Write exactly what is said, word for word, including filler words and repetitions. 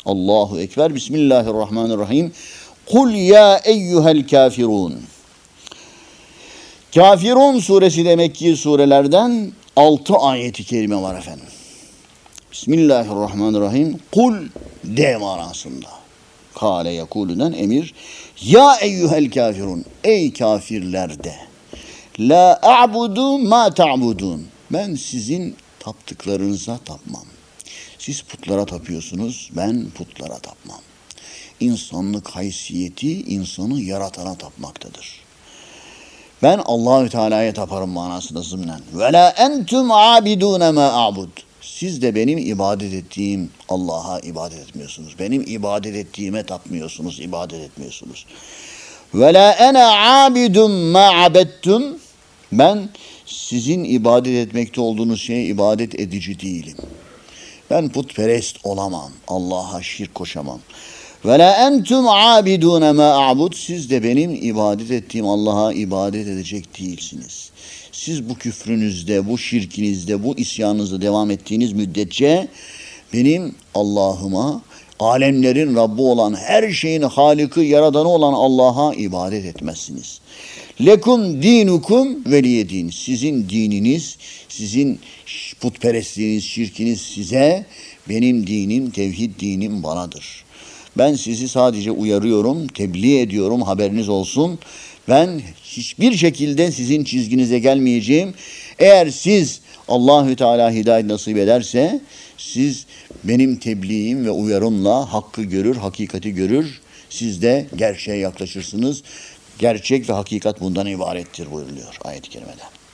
Allahu Ekber. Bismillahirrahmanirrahim. Kul ya eyyuhel kafirun. Kafirun suresi de Mekki surelerden altı ayeti kerime var efendim. Bismillahirrahmanirrahim. Kul de manasında. Kale yekulüden emir. Ya eyyuhel kafirun. Ey kafirler de. La a'budu ma ta'budun. Ben sizin taptıklarınıza tapmam. Siz putlara tapıyorsunuz. Ben putlara tapmam. İnsanlık haysiyeti insanı yaratana tapmaktadır. Ben Allahü Teala'ya taparım manasında zımnen. Ve la entum abidun ma a'bud. Siz de benim ibadet ettiğim Allah'a ibadet etmiyorsunuz. Benim ibadet ettiğime tapmıyorsunuz, ibadet etmiyorsunuz. Ve la ene abidun ma abettum. Ben sizin ibadet etmekte olduğunuz şeye ibadet edici değilim. Ben putperest olamam. Allah'a şirk koşamam. Ve la entum abidun ma a'bud. Siz de benim ibadet ettiğim Allah'a ibadet edecek değilsiniz. Siz bu küfrünüzde, bu şirkinizde, bu isyanınızda devam ettiğiniz müddetçe benim Allah'ıma, alemlerin Rabbi olan, her şeyin Halık'ı, Yaradanı olan Allah'a ibadet etmezsiniz. Lekum dinukum veliyedin. Sizin dininiz, sizin putperestliğiniz, şirkiniz size, benim dinim, tevhid dinim banadır. Ben sizi sadece uyarıyorum, tebliğ ediyorum, haberiniz olsun. Ben hiçbir şekilde sizin çizginize gelmeyeceğim. Eğer siz Allahü Teala hidayet nasip ederse, siz benim tebliğim ve uyarımla hakkı görür, hakikati görür. Siz de gerçeğe yaklaşırsınız. Gerçek ve hakikat bundan ibarettir buyuruluyor ayet-i kerimede.